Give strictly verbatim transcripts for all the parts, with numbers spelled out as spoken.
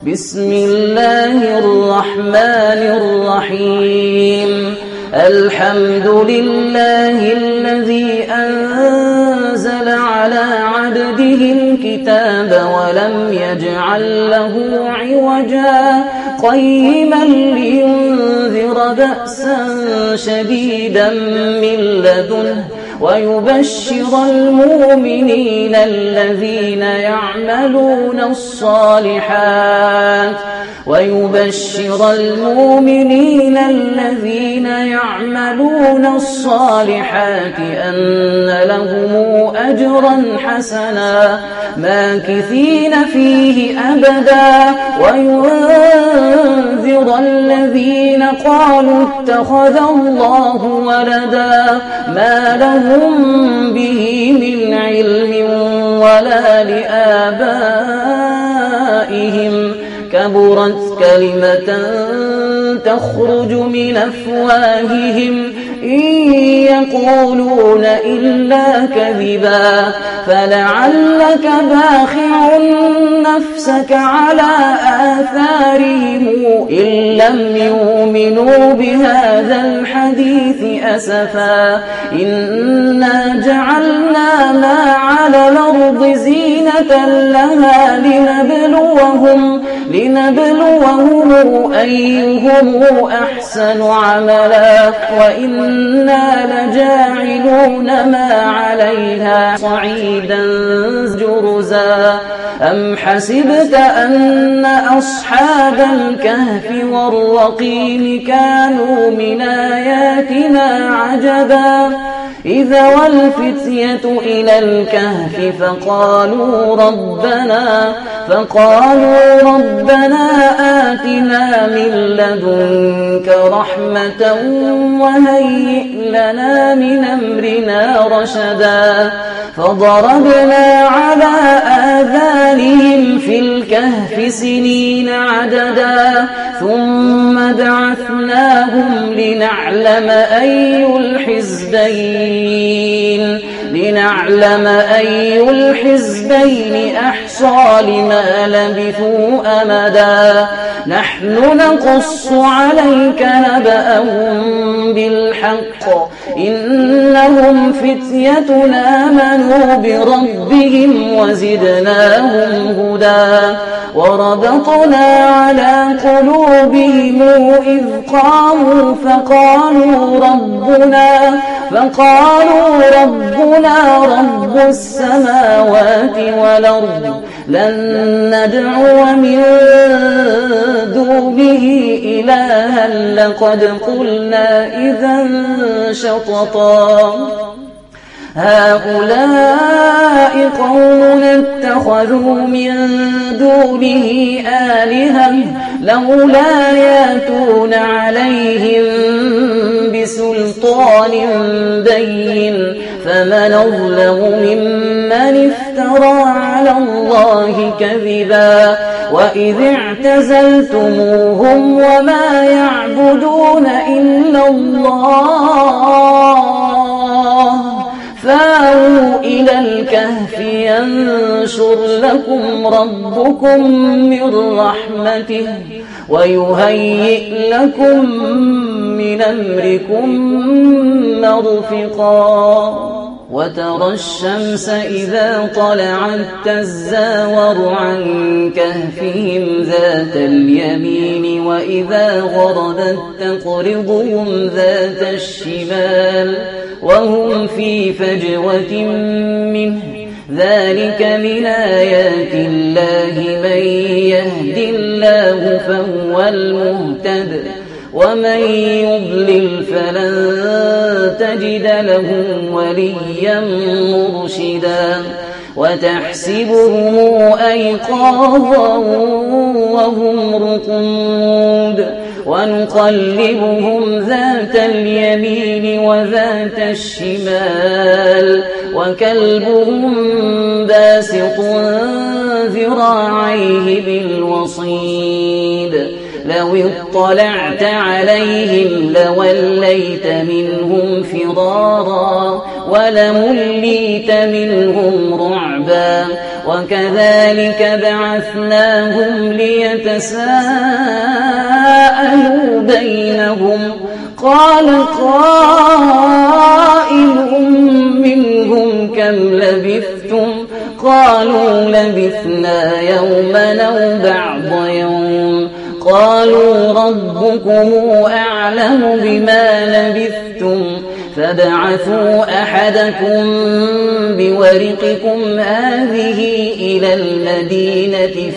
بسم الله الرحمن الرحيم الحمد لله الذي أنزل على عبده الكتاب ولم يجعل له عوجا قيما لينذر بأسا شديدا من لدنه ويبشر المؤمنين الذين يعملون الصالحات ويبشر المؤمنين الذين يعملون الصالحات أن لهم أجرا حسنا ماكثين فيه أبدا وينذر الذين قالوا اتخذ الله ولدا ما لهم به من علم ولا لآبائهم كبرت كلمة تخرج من أفواههم إن يقولون إلا كذبا فلعلك باخع نفسك على آثارهم إن لم يؤمنوا بهذا الحديث أسفا إنا جعلنا ما على الأرض زينة لها لنبلوهم لنبلوهم أيهم أحسن عملا وإنا لجاعلون ما عليها صعيدا جرزا أم حسبت أن أصحاب الكهف والرقيم كانوا من آياتنا عجبا إذا والفتية إلى الكهف فقالوا ربنا فقالوا ربنا آتنا من لدنك رحمة وهيئ لنا من أمرنا رشدا فضربنا على آذانهم في الكهف سنين عددا ثم بعثناهم لنعلم أي الحزبين لنعلم أي الحزبين أحصى لما لبثوا أمدا نحن نقص عليك نبأهم بالحق إنهم فتية آمنوا بربهم وزدناهم هدى وربطنا على قلوبهم إذ قاموا فقالوا ربنا فقالوا ربنا رب السماوات والأرض لن ندعو من دونه إلها لقد قلنا إذا شططا هؤلاء قوم اتخذوا من دونه آلهة لولا ياتون عليهم بسلطان بين فمن أظلم ممن افترى على الله كذبا وإذ اعتزلتموهم وما يعبدون إلا الله فاووا إلى الكهف ينشر لكم ربكم من رحمته ويهيئ لكم من أمركم مرفقا وترى الشمس إذا طلعت تزاور عن كهفهم ذات اليمين وإذا غربت تقرضهم ذات الشمال وهم في فجوة منه ذلك من آيات الله من يهد الله فهو المهتد ومن يضلل فلن تجد له وليا مرشدا وتحسبهم أيقاظا وهم رقود ونقلبهم ذات اليمين وذات الشمال وكلبهم باسط ذراعيه بالوصيد لو اطلعت عليهم لوليت منهم فرارا ولمليت منهم رعبا وكذلك بعثناهم ليتساءلوا بينهم قال قائل منهم كم لبثتم قالوا لبثنا يوما أو بعض يوم قالوا ربكم أعلم بما لبثتم فابعثوا أحدكم بورقكم هذه إلى المدينة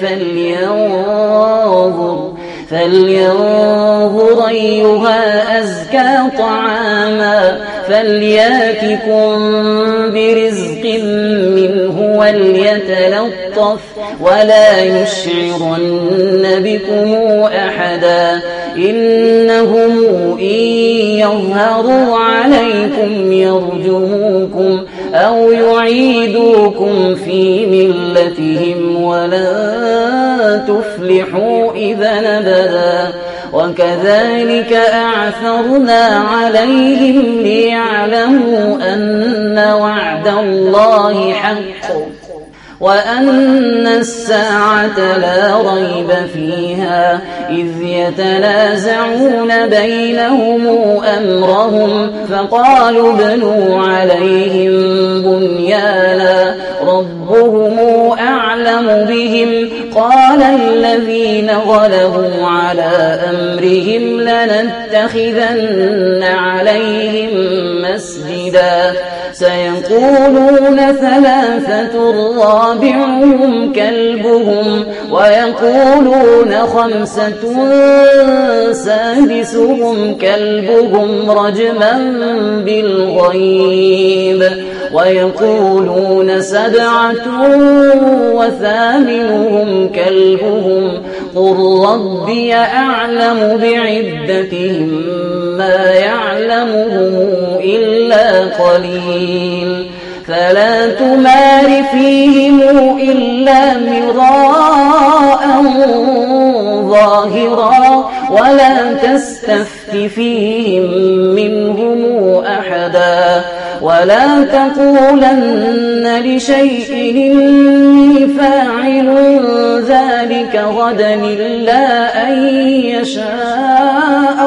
فلينظر فلينظر أيها أزكى طعاما فلياتكم برزق منه وليتلطف ولا يشعرن بكم أحدا إنهم إن يظهروا عليكم يرجموكم أو يعيدوكم في ملتهم ولن تفلحوا إذا أبدا وكذلك أعثرنا عليهم ليعلموا أن وعد الله حق وأن الساعة لا ريب فيها إذ يتنازعون بينهم أمرهم فقالوا ابنوا عليهم بنيانا ربهم أعلم بهم قال الذين غلبوا على أمرهم لنتخذن عليهم مسجدا سيقولون ثلاثة رابعهم كلبهم ويقولون خمسة سادسهم كلبهم رجما بالغيب ويقولون سبعة وثامنهم كلبهم قل ربي أعلم بعدتهم ما يعلمهم إلا قليل فلا تمار فيهم إلا مراء ظاهرا ولا تستفت فيهم منهم أحدا ولا تقولن لشيء إني فاعل ذلك غدا إلا أن يشاء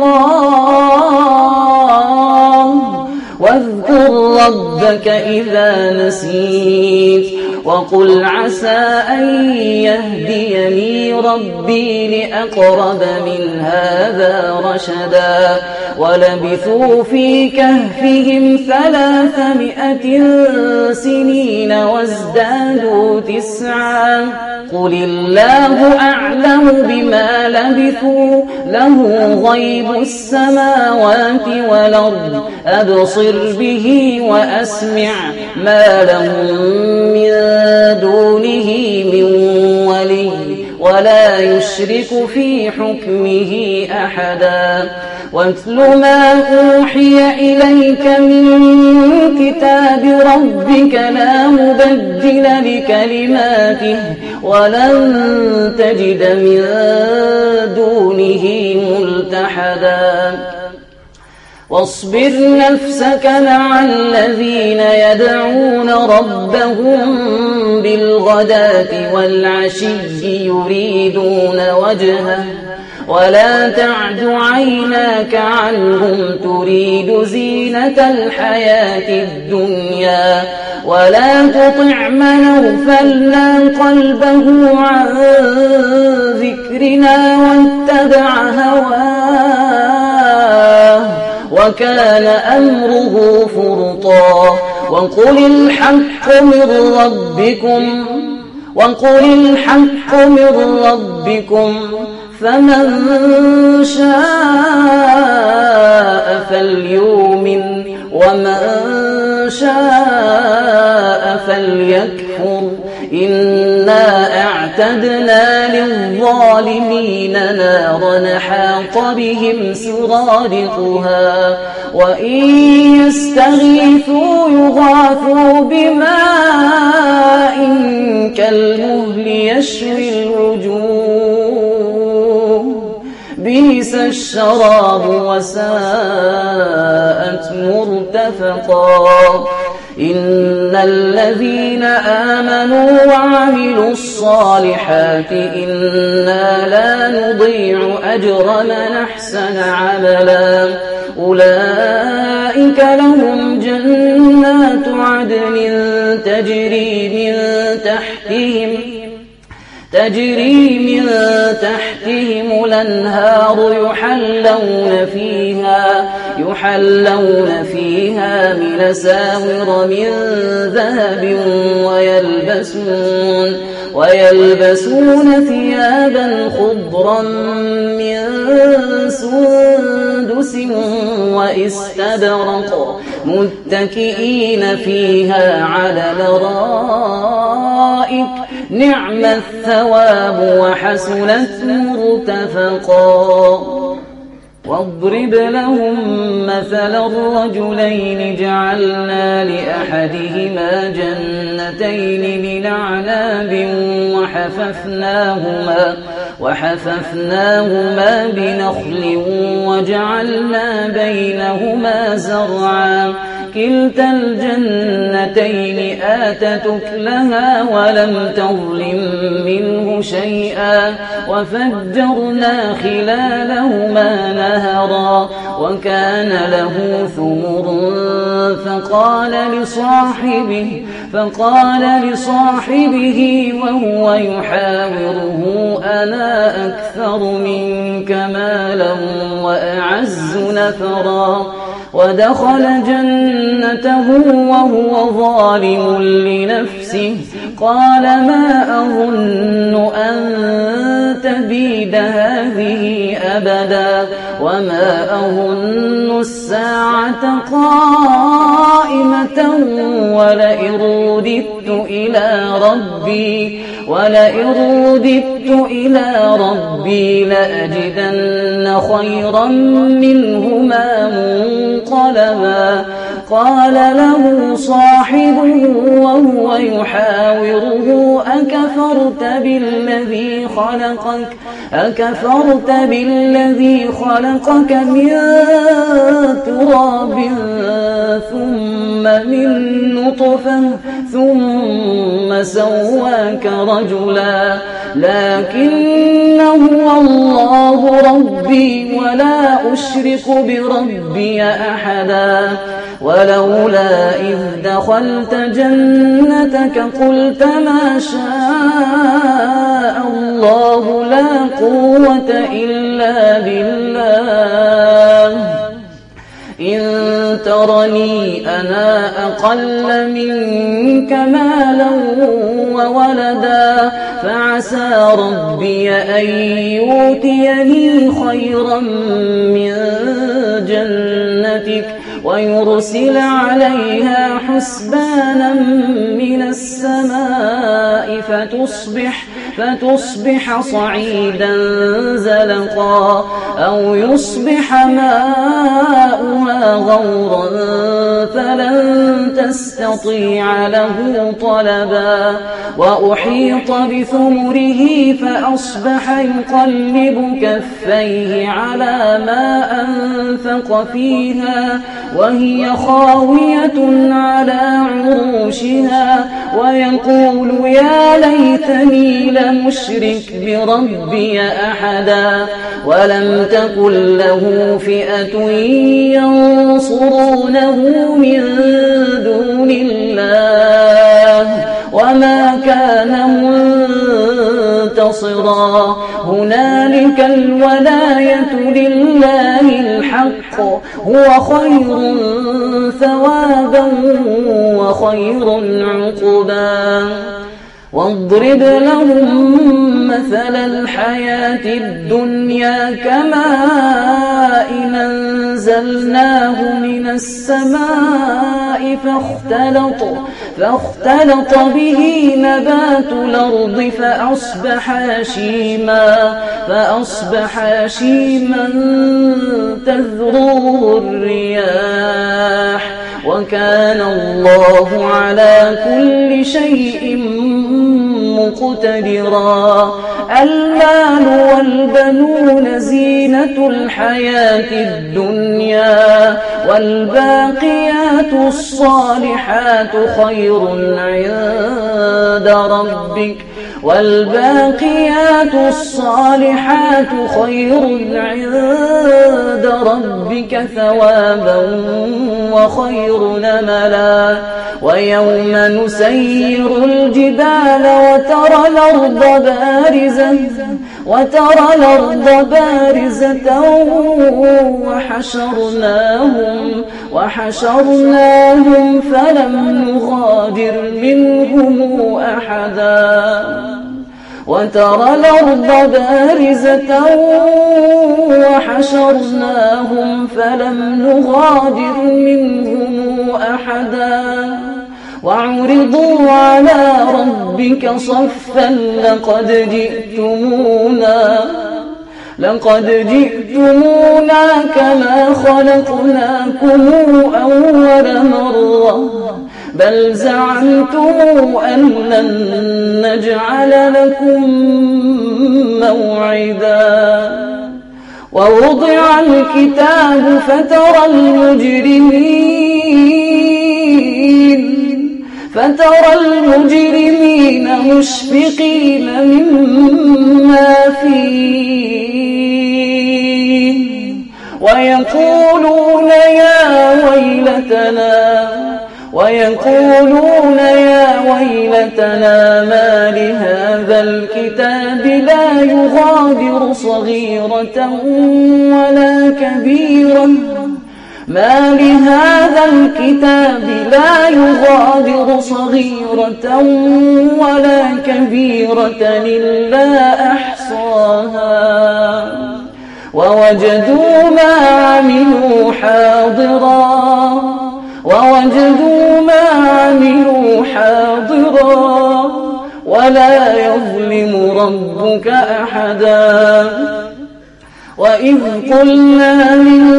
الله واذكر ربك إذا نسيت وقل عسى أن يهديني ربي لأقرب من هذا رشدا ولبثوا في كهفهم ثلاثمائة سنين وازدادوا تسعا قل الله أعلم بما لبثوا له غيب السماوات والأرض أبصر به وأسمع ما لهم من دونه من ولي ولا يشرك في حكمه أحدا واتل ما أوحي إليك من كتاب ربك لا مبدل لكلماته ولن تجد من دونه ملتحدا واصبر نفسك مع الذين يدعون ربهم بالغداة والعشي يريدون وجهه ولا تعد عيناك عنهم تريد زينة الحياة الدنيا ولا تطع من أغفلنا قلبه عن ذكرنا واتبع هواه وكان أمره فرطا وقل الحق من ربكم وقل الحق من ربكم فمن شاء فليؤمن ومن شاء فليكفر إنا أعتدنا للظالمين نارا حاط بهم سرادقها وإن يستغيثوا يغاثوا بماء كالمهل يشوي الوجوه بئس الشراب وساءت مرتفقا إن الذين آمنوا وعملوا الصالحات إنا لا نضيع أجر من أحسن عملا أولئك لهم جنات عدن تجري من تحتهم تجري من تحتهم الأنهار يحلون فيها يحلون فيها من أساور من ذهب ويلبسون ويلبسون ثيابا خضرا من سندس واستبرق متكئين فيها على الأرائك نعم الثواب وحسنت مرتفقا واضرب لهم مثل الرجلين جعلنا لأحدهما جنتين من أعناب وحففناهما وحففناهما بنخل وجعلنا بينهما زرعا كلتا الجنتين آتت أكلها ولم تظلم منه شيئا وفجرنا خلالهما نهرا وكان له ثمر فقال لصاحبه فقال لصاحبه وهو يحاوره أنا أكثر منك مالا وأعز نفرا ودخل جنته وهو ظالم لنفسه قال ما أظن أن تبيد هذه أبدا وما أظن الساعة قائمة ولئن رددت إلى ربي ولئن رددت إلى ربي لأجدن خيرا منهما منقلبا قال له صاحبه وهو يحاوره أكفرت بالذي خلقك أكفرت بالذي خلقك من تراب ثم من نطفة ثم سواك رجلا لكن هو الله ربي ولا أشرك بربي أحدا ولولا إذ دخلت جنتك قلت ما شاء الله لا قوة إلا بالله إن ترني أنا أقل منك مالا وولدا فعسى ربي أن يؤتيني خيرا من جنتك ويرسل عليها حسبانا من السماء فتصبح فتصبح صعيدا زلقا أو يصبح ماؤها غورا فلن تستطيع له طلبا وأحيط بثمره فأصبح يقلب كفيه على ما أنفق فيها وهي خاوية على عروشها ويقول يا ليتني لمشرك بربي أحدا ولم تكن له فئة ينصرونه من دون الله وما كان منتصرا هنالك الولاية لله الحق هو خير ثوابا وخير عقبا واضرب لهم مثل الحياة الدنيا كماء أنزلناه من السماء فاختلط, فاختلط به نبات الأرض فأصبح هشيما, فأصبح هشيما تذروه الرياح وكان الله على كل شيء مقتدرا المال والبنون زينة الحياة الدنيا والباقيات الصالحات خير عند ربك والباقيات الصالحات خير عند ربك ثوابا وخير نملا ويوم نسير الجبال وترى الأرض بارزة وترى الأرض بارزة وحشرناهم وحشرناهم فلم نغادر منهم أحدا وترى الأرض بارزة وحشرناهم فلم نغادر منهم أحدا وعرضوا على ربك صفا لقد جئتمونا لقد جئتمونا كما خلقناكم أول مرة بل زعمتم أن لن نجعل لكم موعدا ووضع الكتاب فترى المجرمين فترى المجرمين مشفقين مما فيه ويقولون يا ويلتنا ويقولون يا ويلتنا ما لهذا الكتاب لا يغادر صغيرة ولا كبيرة ما لهذا الكتاب لا يغادر صغيرة ولا كبيرة إلا أحصاها ووجدوا ما عملوا حاضرا ووجدوا ما عملوا حاضرا ولا يظلم ربك أحدا وإذ قلنا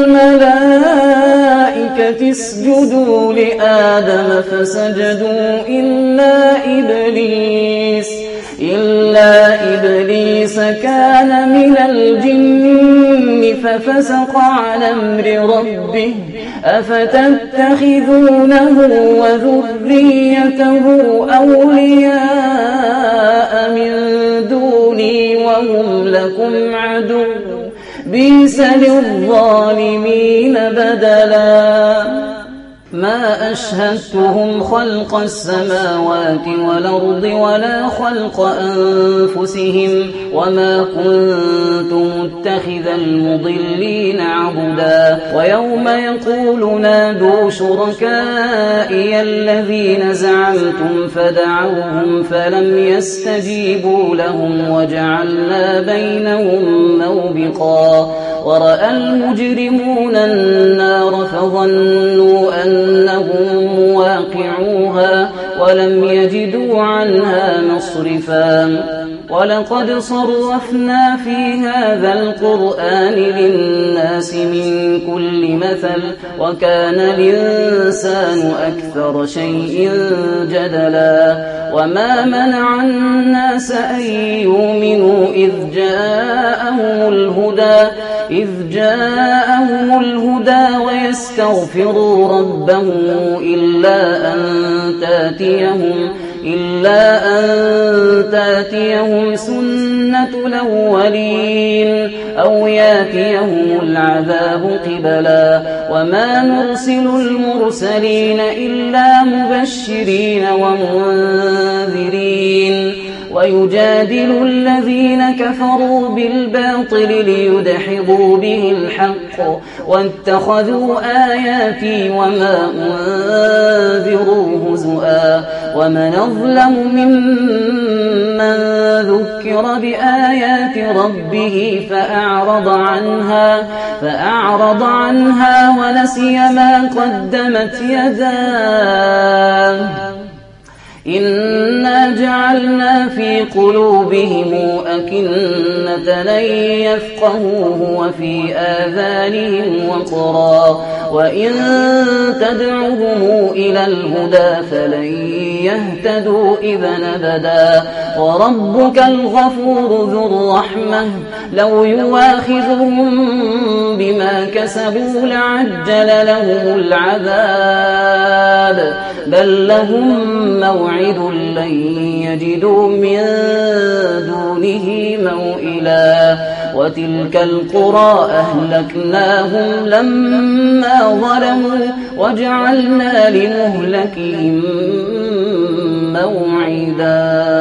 للملائكة اسجدوا لآدم فسجدوا إلا إبليس إلا إبليس كان من الجن ففسق عن أمر ربه أفتتخذونه وذريته أولياء من دوني وهم لكم عدو بئس للظالمين بدلا ما أشهدتهم خلق السماوات والأرض ولا خلق أنفسهم وما كنت متخذ المضلين عضدا ويوم يقول نادوا شركائي الذين زعمتم فدعوهم فلم يستجيبوا لهم وجعلنا بينهم موبقا ورأى المجرمون النار فظنوا أنهم مواقعوها ولم يجدوا عنها مصرفا ولقد صرفنا في هذا القرآن للناس من كل مثل وكان الإنسان أكثر شيء جدلا وما منع الناس أن يؤمنوا إذ جاءهم الهدى إذ جاءهم الهدى ويستغفروا ربهم إلا أن تاتيهم إلا أن تاتيهم سنة الأولين أو ياتيهم العذاب قبلا وما نرسل المرسلين إلا مبشرين ومنذرين ويجادل الذين كفروا بالباطل ليدحضوا به الحق واتخذوا آياتي وما أنذروا هزؤا ومن أظلم ممن ذكر بآيات ربه فأعرض عنها فأعرض عنها ونسي ما قدمت يداه إنا جعلنا في قلوبهم أكنة أن يفقهوه وفي آذانهم وقرا وإن تدعهم إلى الهدى فلن يهتدوا إذا أبدا وربك الغفور ذو الرحمة لو يواخذهم بما كسبوا لعجل لهم العذاب بل لهم موعد لن يجدوا من دونه موئلا وتلك القرى أهلكناهم لما ظلموا وجعلنا لمهلكهم موعدا